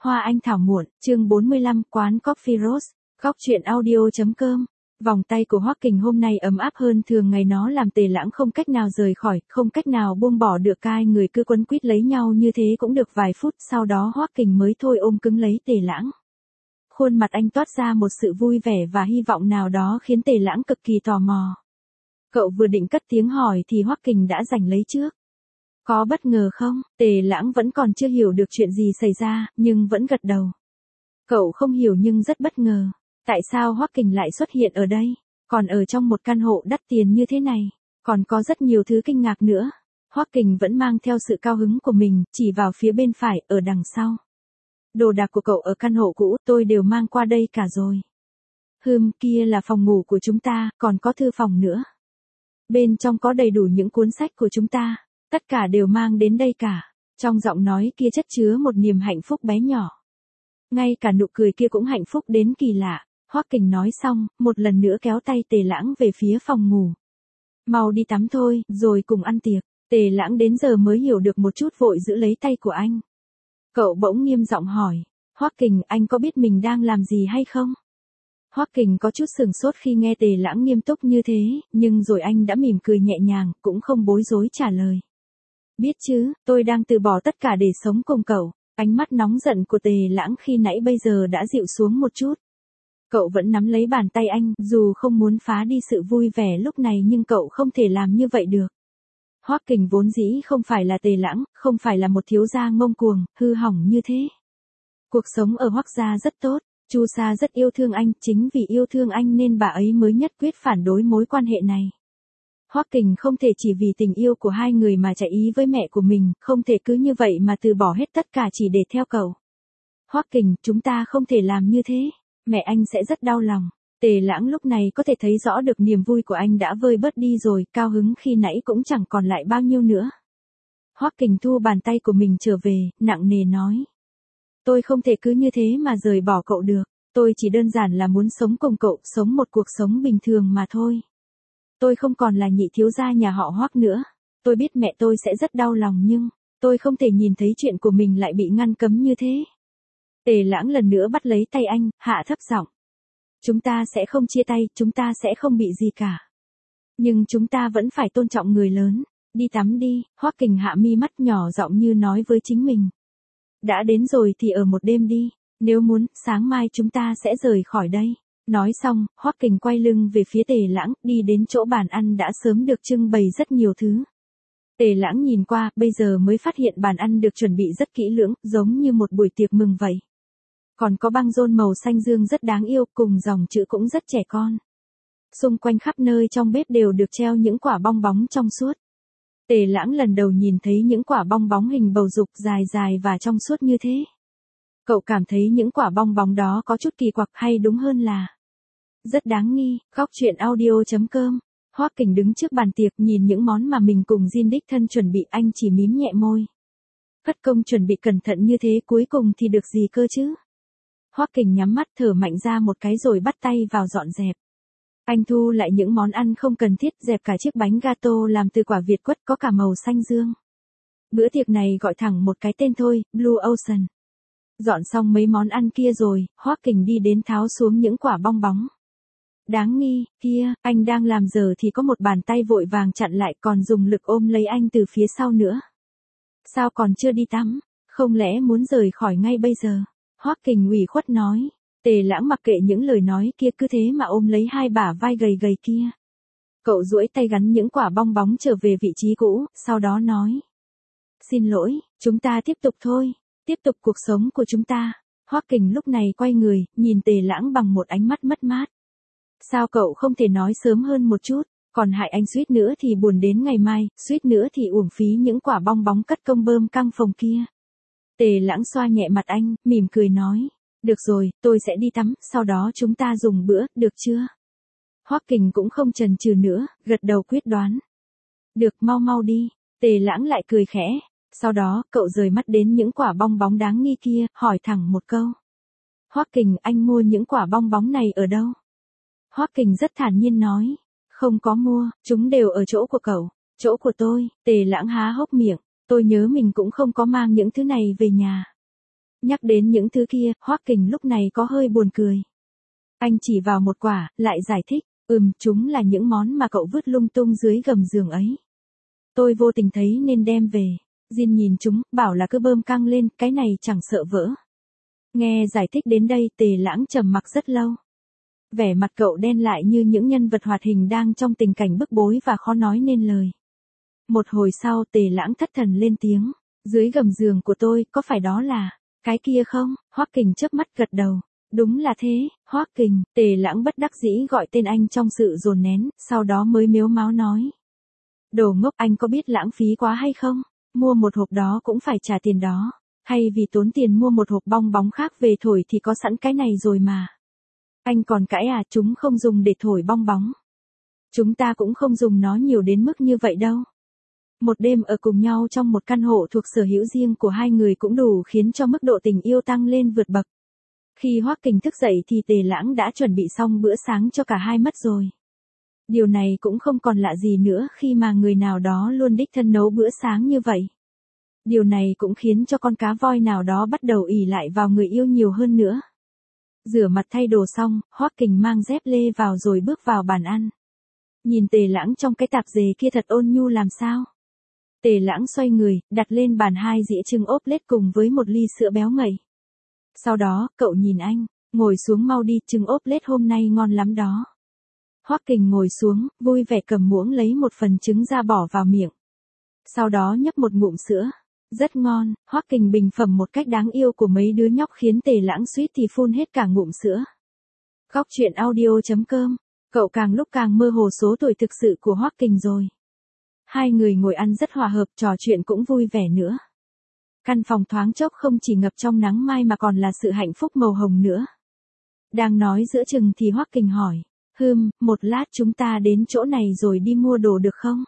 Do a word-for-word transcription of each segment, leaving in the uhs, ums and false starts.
Hoa Anh Thảo Muộn, chương bốn mươi lăm, quán Coffee Rose, góc truyện audio.com. Vòng tay của Hoắc Kình hôm nay ấm áp hơn thường ngày, nó làm Tề Lãng không cách nào rời khỏi, không cách nào buông bỏ được, hai người cứ quấn quýt lấy nhau như thế cũng được vài phút, sau đó Hoắc Kình mới thôi ôm cứng lấy Tề Lãng. Khuôn mặt anh toát ra một sự vui vẻ và hy vọng nào đó khiến Tề Lãng cực kỳ tò mò. Cậu vừa định cất tiếng hỏi thì Hoắc Kình đã giành lấy trước. Có bất ngờ không? Tề Lãng vẫn còn chưa hiểu được chuyện gì xảy ra, nhưng vẫn gật đầu. Cậu không hiểu nhưng rất bất ngờ. Tại sao Hoắc Kình lại xuất hiện ở đây? Còn ở trong một căn hộ đắt tiền như thế này. Còn có rất nhiều thứ kinh ngạc nữa. Hoắc Kình vẫn mang theo sự cao hứng của mình, chỉ vào phía bên phải, ở đằng sau. Đồ đạc của cậu ở căn hộ cũ, tôi đều mang qua đây cả rồi. Hừm, kia là phòng ngủ của chúng ta, còn có thư phòng nữa. Bên trong có đầy đủ những cuốn sách của chúng ta. Tất cả đều mang đến đây cả. Trong giọng nói kia chất chứa một niềm hạnh phúc bé nhỏ. Ngay cả nụ cười kia cũng hạnh phúc đến kỳ lạ. Hoắc Kình nói xong, một lần nữa kéo tay Tề Lãng về phía phòng ngủ. Mau đi tắm thôi, rồi cùng ăn tiệc. Tề Lãng đến giờ mới hiểu được một chút, vội giữ lấy tay của anh. Cậu bỗng nghiêm giọng hỏi, Hoắc Kình, anh có biết mình đang làm gì hay không? Hoắc Kình có chút sửng sốt khi nghe Tề Lãng nghiêm túc như thế, nhưng rồi anh đã mỉm cười nhẹ nhàng, cũng không bối rối trả lời. Biết chứ, tôi đang từ bỏ tất cả để sống cùng cậu. Ánh mắt nóng giận của Tề Lãng khi nãy bây giờ đã dịu xuống một chút. Cậu vẫn nắm lấy bàn tay anh, dù không muốn phá đi sự vui vẻ lúc này nhưng cậu không thể làm như vậy được. Hoắc Kình vốn dĩ không phải là Tề Lãng, không phải là một thiếu gia ngông cuồng, hư hỏng như thế. Cuộc sống ở Hoắc gia rất tốt, Chu Sa rất yêu thương anh, chính vì yêu thương anh nên bà ấy mới nhất quyết phản đối mối quan hệ này. Hoắc Kình không thể chỉ vì tình yêu của hai người mà chạy ý với mẹ của mình, không thể cứ như vậy mà từ bỏ hết tất cả chỉ để theo cậu. Hoắc Kình, chúng ta không thể làm như thế, mẹ anh sẽ rất đau lòng. Tề Lãng lúc này có thể thấy rõ được niềm vui của anh đã vơi bớt đi rồi, cao hứng khi nãy cũng chẳng còn lại bao nhiêu nữa. Hoắc Kình thu bàn tay của mình trở về, nặng nề nói. Tôi không thể cứ như thế mà rời bỏ cậu được, tôi chỉ đơn giản là muốn sống cùng cậu, sống một cuộc sống bình thường mà thôi. Tôi không còn là nhị thiếu gia nhà họ Hoắc nữa. Tôi biết mẹ tôi sẽ rất đau lòng nhưng, tôi không thể nhìn thấy chuyện của mình lại bị ngăn cấm như thế. Tề Lãng lần nữa bắt lấy tay anh, hạ thấp giọng. Chúng ta sẽ không chia tay, chúng ta sẽ không bị gì cả. Nhưng chúng ta vẫn phải tôn trọng người lớn. Đi tắm đi, Hoắc Kình hạ mi mắt nhỏ giọng như nói với chính mình. Đã đến rồi thì ở một đêm đi, nếu muốn, sáng mai chúng ta sẽ rời khỏi đây. Nói xong, Hoắc Kình quay lưng về phía Tề Lãng, đi đến chỗ bàn ăn đã sớm được trưng bày rất nhiều thứ. Tề Lãng nhìn qua, bây giờ mới phát hiện bàn ăn được chuẩn bị rất kỹ lưỡng, giống như một buổi tiệc mừng vậy. Còn có băng rôn màu xanh dương rất đáng yêu, cùng dòng chữ cũng rất trẻ con. Xung quanh khắp nơi trong bếp đều được treo những quả bong bóng trong suốt. Tề Lãng lần đầu nhìn thấy những quả bong bóng hình bầu dục dài dài và trong suốt như thế. Cậu cảm thấy những quả bong bóng đó có chút kỳ quặc, hay đúng hơn là rất đáng nghi. Góc truyện audio.com. Hoắc Kình đứng trước bàn tiệc nhìn những món mà mình cùng Jin đích thân chuẩn bị, anh chỉ mím nhẹ môi. Cất công chuẩn bị cẩn thận như thế cuối cùng thì được gì cơ chứ? Hoắc Kình nhắm mắt thở mạnh ra một cái rồi bắt tay vào dọn dẹp. Anh thu lại những món ăn không cần thiết, dẹp cả chiếc bánh gato làm từ quả việt quất có cả màu xanh dương. Bữa tiệc này gọi thẳng một cái tên thôi, Blue Ocean. Dọn xong mấy món ăn kia rồi, Hoắc Kình đi đến tháo xuống những quả bong bóng. Đáng nghi, kia, anh đang làm giờ thì có một bàn tay vội vàng chặn lại, còn dùng lực ôm lấy anh từ phía sau nữa. Sao còn chưa đi tắm, không lẽ muốn rời khỏi ngay bây giờ? Hoắc Kình ủy khuất nói. Tề Lãng mặc kệ những lời nói kia, cứ thế mà ôm lấy hai bả vai gầy gầy kia. Cậu duỗi tay gắn những quả bong bóng trở về vị trí cũ, sau đó nói. Xin lỗi, chúng ta tiếp tục thôi, tiếp tục cuộc sống của chúng ta. Hoắc Kình lúc này quay người, nhìn Tề Lãng bằng một ánh mắt mất mát. Sao cậu không thể nói sớm hơn một chút, còn hại anh suýt nữa thì buồn đến ngày mai, suýt nữa thì uổng phí những quả bong bóng cất công bơm căng phòng kia. Tề Lãng xoa nhẹ mặt anh, mỉm cười nói. Được rồi, tôi sẽ đi tắm, sau đó chúng ta dùng bữa, được chưa? Hoắc Kình cũng không chần chừ nữa, gật đầu quyết đoán. Được, mau mau đi. Tề Lãng lại cười khẽ. Sau đó, cậu rời mắt đến những quả bong bóng đáng nghi kia, hỏi thẳng một câu. Hoắc Kình, anh mua những quả bong bóng này ở đâu? Hoắc Kình rất thản nhiên nói. Không có mua, chúng đều ở chỗ của cậu, chỗ của tôi. Tề Lãng há hốc miệng. Tôi nhớ mình cũng không có mang những thứ này về nhà. Nhắc đến những thứ kia, Hoắc Kình lúc này có hơi buồn cười. Anh chỉ vào một quả, lại giải thích, ừm, chúng là những món mà cậu vứt lung tung dưới gầm giường ấy. Tôi vô tình thấy nên đem về. Jin nhìn chúng, bảo là cứ bơm căng lên, cái này chẳng sợ vỡ. Nghe giải thích đến đây, Tề Lãng trầm mặc rất lâu. Vẻ mặt cậu đen lại như những nhân vật hoạt hình đang trong tình cảnh bức bối và khó nói nên lời. Một hồi sau Tề Lãng thất thần lên tiếng, dưới gầm giường của tôi, có phải đó là cái kia không? Hoắc Kình chớp mắt gật đầu. Đúng là thế, Hoắc Kình. Tề Lãng bất đắc dĩ gọi tên anh trong sự dồn nén, sau đó mới mếu máo nói. Đồ ngốc, anh có biết lãng phí quá hay không? Mua một hộp đó cũng phải trả tiền đó. Hay vì tốn tiền mua một hộp bong bóng khác về thổi thì có sẵn cái này rồi mà. Anh còn cãi à, chúng không dùng để thổi bong bóng. Chúng ta cũng không dùng nó nhiều đến mức như vậy đâu. Một đêm ở cùng nhau trong một căn hộ thuộc sở hữu riêng của hai người cũng đủ khiến cho mức độ tình yêu tăng lên vượt bậc. Khi Hoắc Kình thức dậy thì Tề Lãng đã chuẩn bị xong bữa sáng cho cả hai mất rồi. Điều này cũng không còn lạ gì nữa khi mà người nào đó luôn đích thân nấu bữa sáng như vậy. Điều này cũng khiến cho con cá voi nào đó bắt đầu ỷ lại vào người yêu nhiều hơn nữa. Rửa mặt thay đồ xong, Hoắc Kình mang dép lê vào rồi bước vào bàn ăn. Nhìn Tề Lãng trong cái tạp dề kia thật ôn nhu làm sao. Tề Lãng xoay người, đặt lên bàn hai dĩa trứng ốp lết cùng với một ly sữa béo ngậy. Sau đó, cậu nhìn anh, ngồi xuống mau đi, trứng ốp lết hôm nay ngon lắm đó. Hoắc Kình ngồi xuống, vui vẻ cầm muỗng lấy một phần trứng ra bỏ vào miệng. Sau đó nhấp một ngụm sữa. Rất ngon, Hoắc Kình bình phẩm một cách đáng yêu của mấy đứa nhóc khiến Tề Lãng suýt thì phun hết cả ngụm sữa. Góc truyện audio chấm com, cậu càng lúc càng mơ hồ số tuổi thực sự của Hoắc Kình rồi. Hai người ngồi ăn rất hòa hợp, trò chuyện cũng vui vẻ nữa. Căn phòng thoáng chốc không chỉ ngập trong nắng mai mà còn là sự hạnh phúc màu hồng nữa. Đang nói giữa chừng thì Hoắc Kình hỏi, hừm, một lát chúng ta đến chỗ này rồi đi mua đồ được không?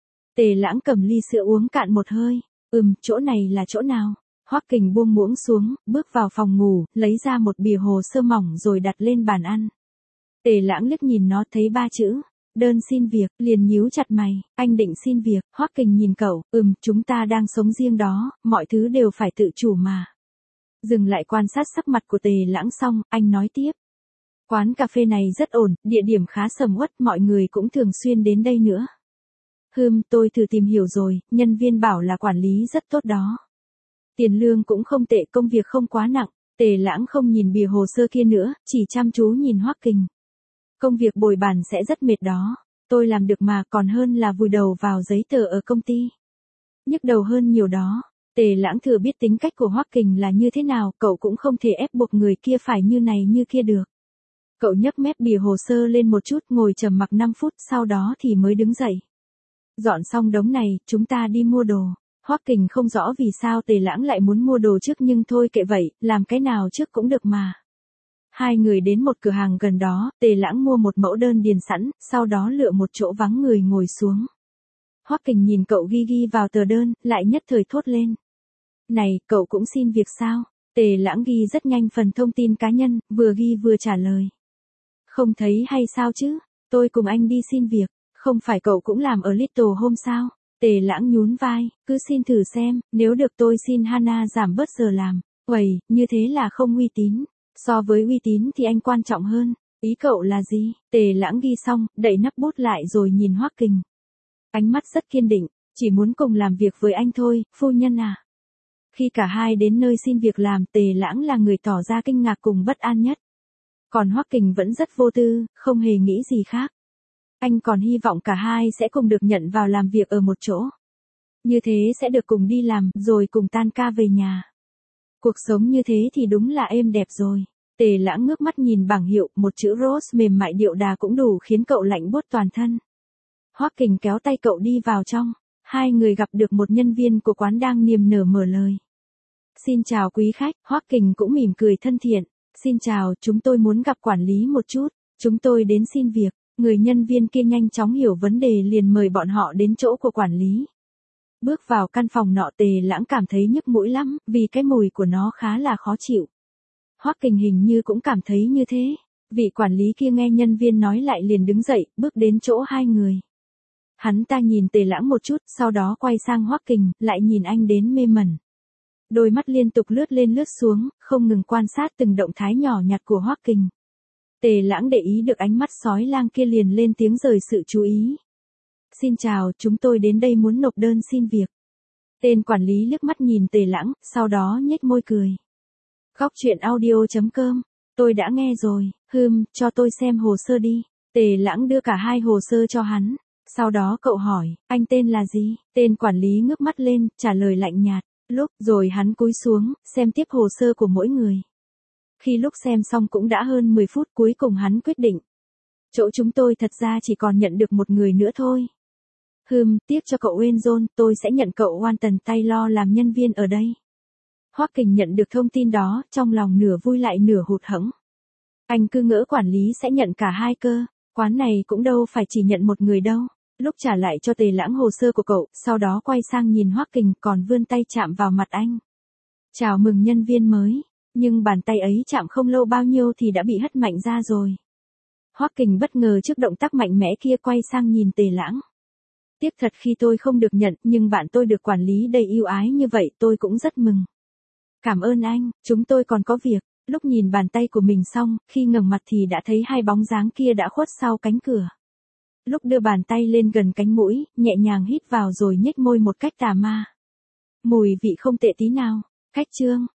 Tề Lãng cầm ly sữa uống cạn một hơi, ừm, chỗ này là chỗ nào? Hoắc Kình buông muỗng xuống, bước vào phòng ngủ, lấy ra một bìa hồ sơ mỏng rồi đặt lên bàn ăn. Tề Lãng liếc nhìn nó thấy ba chữ, đơn xin việc, liền nhíu chặt mày, anh định xin việc? Hoắc Kình nhìn cậu, ừm, chúng ta đang sống riêng đó, mọi thứ đều phải tự chủ mà. Dừng lại quan sát sắc mặt của Tề Lãng xong, anh nói tiếp. Quán cà phê này rất ổn, địa điểm khá sầm uất, mọi người cũng thường xuyên đến đây nữa. Hừm, tôi thử tìm hiểu rồi, nhân viên bảo là quản lý rất tốt đó. Tiền lương cũng không tệ, công việc không quá nặng. Tề Lãng không nhìn bìa hồ sơ kia nữa, chỉ chăm chú nhìn Hoắc Kình. Công việc bồi bàn sẽ rất mệt đó. Tôi làm được mà, còn hơn là vùi đầu vào giấy tờ ở công ty. Nhức đầu hơn nhiều đó. Tề Lãng thừa biết tính cách của Hoắc Kình là như thế nào, cậu cũng không thể ép buộc người kia phải như này như kia được. Cậu nhấc mép bìa hồ sơ lên một chút, ngồi trầm mặc năm phút, sau đó thì mới đứng dậy. Dọn xong đống này, chúng ta đi mua đồ. Hoắc Kình không rõ vì sao Tề Lãng lại muốn mua đồ trước nhưng thôi kệ vậy, làm cái nào trước cũng được mà. Hai người đến một cửa hàng gần đó, Tề Lãng mua một mẫu đơn điền sẵn, sau đó lựa một chỗ vắng người ngồi xuống. Hoắc Kình nhìn cậu ghi ghi vào tờ đơn, lại nhất thời thốt lên. Này, cậu cũng xin việc sao? Tề Lãng ghi rất nhanh phần thông tin cá nhân, vừa ghi vừa trả lời. Không thấy hay sao chứ, tôi cùng anh đi xin việc, không phải cậu cũng làm ở Little Home sao? Tề Lãng nhún vai, cứ xin thử xem, nếu được tôi xin Hana giảm bớt giờ làm. Uầy, như thế là không uy tín. So với uy tín thì anh quan trọng hơn. Ý cậu là gì? Tề Lãng ghi xong, đậy nắp bút lại rồi nhìn Hoắc Kình. Ánh mắt rất kiên định, chỉ muốn cùng làm việc với anh thôi, phu nhân à. Khi cả hai đến nơi xin việc làm, Tề Lãng là người tỏ ra kinh ngạc cùng bất an nhất. Còn Hoắc Kình vẫn rất vô tư, không hề nghĩ gì khác. Anh còn hy vọng cả hai sẽ cùng được nhận vào làm việc ở một chỗ. Như thế sẽ được cùng đi làm, rồi cùng tan ca về nhà. Cuộc sống như thế thì đúng là êm đẹp rồi. Tề Lãng ngước mắt nhìn bảng hiệu, một chữ Rose mềm mại điệu đà cũng đủ khiến cậu lạnh buốt toàn thân. Hoắc Kình kéo tay cậu đi vào trong. Hai người gặp được một nhân viên của quán đang niềm nở mở lời. Xin chào quý khách, Hoắc Kình cũng mỉm cười thân thiện. Xin chào, chúng tôi muốn gặp quản lý một chút. Chúng tôi đến xin việc. Người nhân viên kia nhanh chóng hiểu vấn đề liền mời bọn họ đến chỗ của quản lý. Bước vào căn phòng nọ, Tề Lãng cảm thấy nhức mũi lắm, vì cái mùi của nó khá là khó chịu. Hoắc Kình hình như cũng cảm thấy như thế. Vị quản lý kia nghe nhân viên nói lại liền đứng dậy, bước đến chỗ hai người. Hắn ta nhìn Tề Lãng một chút, sau đó quay sang Hoắc Kình, lại nhìn anh đến mê mẩn. Đôi mắt liên tục lướt lên lướt xuống, không ngừng quan sát từng động thái nhỏ nhặt của Hoắc Kình. Tề Lãng để ý được ánh mắt sói lang kia liền lên tiếng rời sự chú ý. Xin chào, chúng tôi đến đây muốn nộp đơn xin việc. Tên quản lý liếc mắt nhìn Tề Lãng, sau đó nhếch môi cười. Góc truyện audio chấm com, tôi đã nghe rồi, hừm, cho tôi xem hồ sơ đi. Tề Lãng đưa cả hai hồ sơ cho hắn. Sau đó cậu hỏi, anh tên là gì? Tên quản lý ngước mắt lên, trả lời lạnh nhạt. Lúc rồi hắn cúi xuống, xem tiếp hồ sơ của mỗi người. Khi lúc xem xong cũng đã hơn mười phút, cuối cùng hắn quyết định. Chỗ chúng tôi thật ra chỉ còn nhận được một người nữa thôi. Hừm, tiếc cho cậu Wenzon, tôi sẽ nhận cậu Walton Taylor làm nhân viên ở đây. Hoắc Kình nhận được thông tin đó, trong lòng nửa vui lại nửa hụt hẫng. Anh cứ ngỡ quản lý sẽ nhận cả hai cơ, quán này cũng đâu phải chỉ nhận một người đâu. Lúc trả lại cho Tề Lãng hồ sơ của cậu, sau đó quay sang nhìn Hoắc Kình còn vươn tay chạm vào mặt anh. Chào mừng nhân viên mới, nhưng bàn tay ấy chạm không lâu bao nhiêu thì đã bị hất mạnh ra rồi. Hoắc Kình bất ngờ trước động tác mạnh mẽ kia, quay sang nhìn Tề Lãng. Tiếc thật khi tôi không được nhận, nhưng bạn tôi được quản lý đầy ưu ái như vậy tôi cũng rất mừng. Cảm ơn anh, chúng tôi còn có việc. Lúc nhìn bàn tay của mình xong, khi ngẩng mặt thì đã thấy hai bóng dáng kia đã khuất sau cánh cửa. Lúc đưa bàn tay lên gần cánh mũi, nhẹ nhàng hít vào rồi nhếch môi một cách tà ma. Mùi vị không tệ tí nào. Khách trương,